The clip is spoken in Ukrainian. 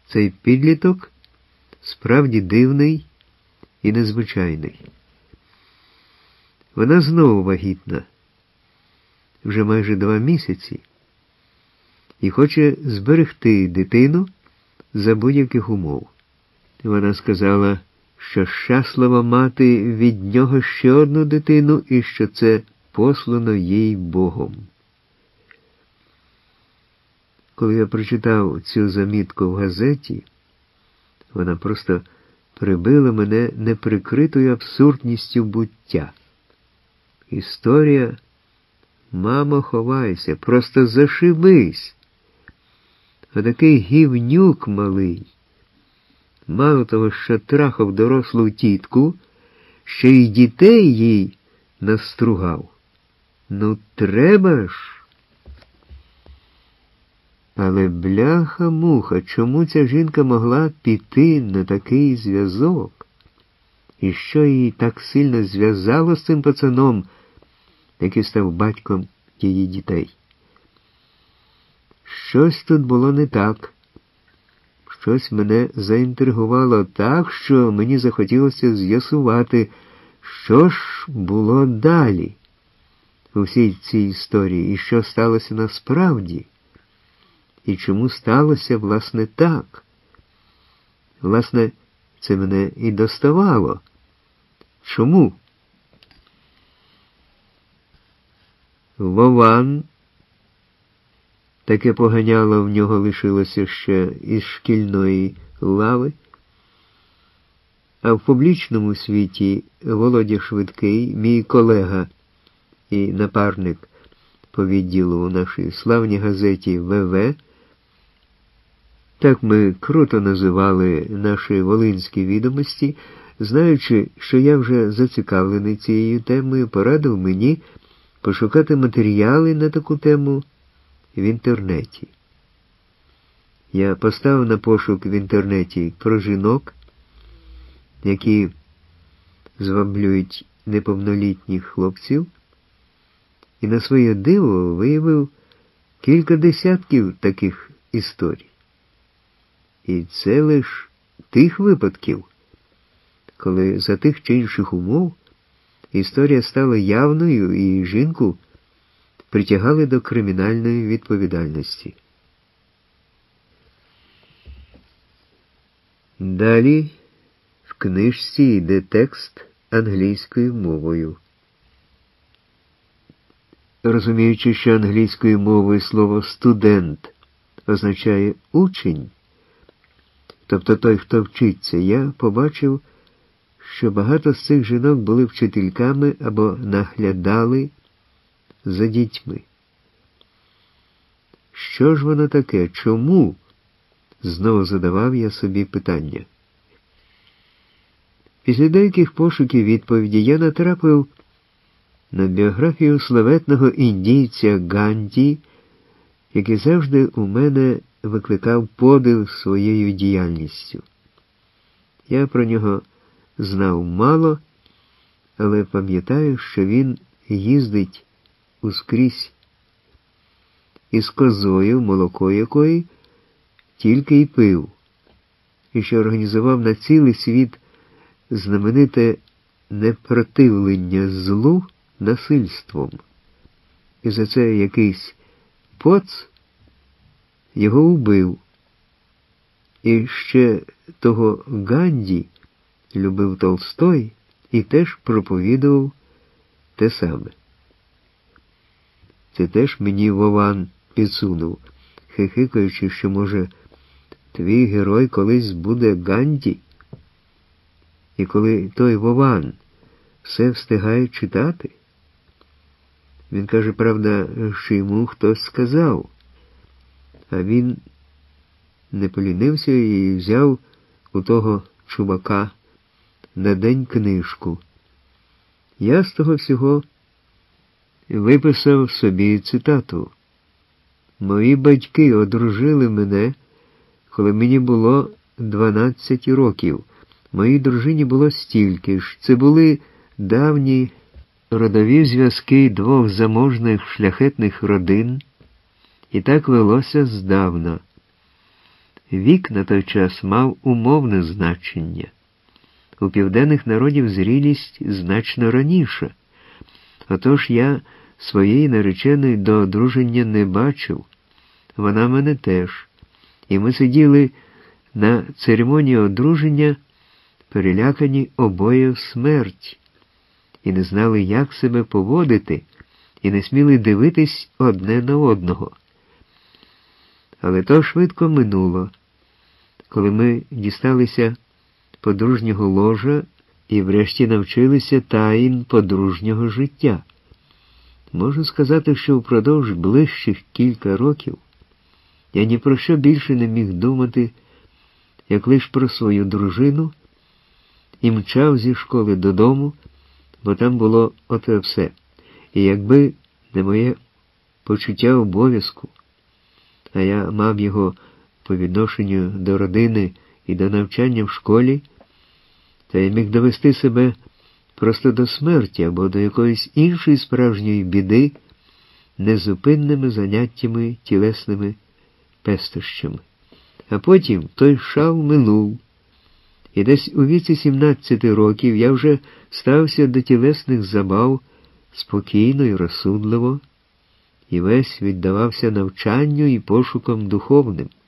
Цей підліток справді дивний і незвичайний. Вона знову вагітна, вже майже 2 місяці, і хоче зберегти дитину за будь-яких умов. Вона сказала, що щаслива мати від нього ще одну дитину і що це послано їй Богом. Коли я прочитав цю замітку в газеті, вона просто прибила мене неприкритою абсурдністю буття. Історія «Мамо, ховайся, просто зашибись». Отакий гівнюк малий. Мало того, що трахав дорослу тітку, ще й дітей їй настругав. Ну треба ж. Але бляха-муха, чому ця жінка могла піти на такий зв'язок? І що її так сильно зв'язало з цим пацаном, який став батьком її дітей? Щось тут було не так. Щось мене заінтригувало так, що мені захотілося з'ясувати, що ж було далі у всій цій історії, і що сталося насправді, і чому сталося, власне, так. Власне, це мене і доставало. Чому? Вован, таке поганяло в нього лишилося ще із шкільної лави, а в публічному світі Володя Швидкий, мій колега і напарник по відділу у нашій славній газеті ВВ, так ми круто називали наші волинські відомості, знаючи, що я вже зацікавлений цією темою, порадив мені пошукати матеріали на таку тему в інтернеті. Я поставив на пошук в інтернеті про жінок, які зваблюють неповнолітніх хлопців, і на своє диво виявив кілька десятків таких історій. І це лише тих випадків, коли за тих чи інших умов історія стала явною і жінку притягали до кримінальної відповідальності. Далі в книжці йде текст англійською мовою. Розуміючи, що англійською мовою слово «студент» означає «учень», тобто той, хто вчиться, я побачив, що багато з цих жінок були вчительками або наглядали за дітьми. Що ж воно таке? Чому? Знову задавав я собі питання. Після деяких пошуків відповіді я натрапив на біографію славетного індійця Ганді, який завжди у мене викликав подив своєю діяльністю. Я про нього знав мало, але пам'ятаю, що він їздить ускрізь із козою, молоко якої тільки й пив, і що організував на цілий світ знамените непротивлення злу насильством. І за це якийсь поц його убив. І ще того Ганді любив Толстой і теж проповідував те саме. Це теж мені Вован підсунув, хихикаючи, що, може, твій герой колись буде Ганді. І коли той Вован все встигає читати, він каже, правда, що йому хтось сказав, а він не полінився і взяв у того чувака на день книжку. Я з того всього виписав собі цитату. Мої батьки одружили мене, коли мені було 12 років. Моїй дружині було стільки ж. Це були давні родові зв'язки двох заможних шляхетних родин, і так велося здавна. Вік на той час мав умовне значення. У південних народів зрілість значно раніша. Отож я своєї нареченої до одруження не бачив. Вона мене теж. І ми сиділи на церемонії одруження, перелякані обоє в смерть, і не знали, як себе поводити, і не сміли дивитись одне на одного. Але то швидко минуло, коли ми дісталися подружнього ложа і врешті навчилися таїн подружнього життя. Можу сказати, що впродовж ближчих кілька років я ні про що більше не міг думати, як лиш про свою дружину, і мчав зі школи додому, бо там було оте все. І якби не моє почуття обов'язку, а я мав його по відношенню до родини і до навчання в школі, то я міг довести себе просто до смерті або до якоїсь іншої справжньої біди незупинними заняттями тілесними пестощами. А потім той шал минув, і десь у віці 17 років я вже стався до тілесних забав спокійно і розсудливо, і весь віддавався навчанню і пошукам духовним.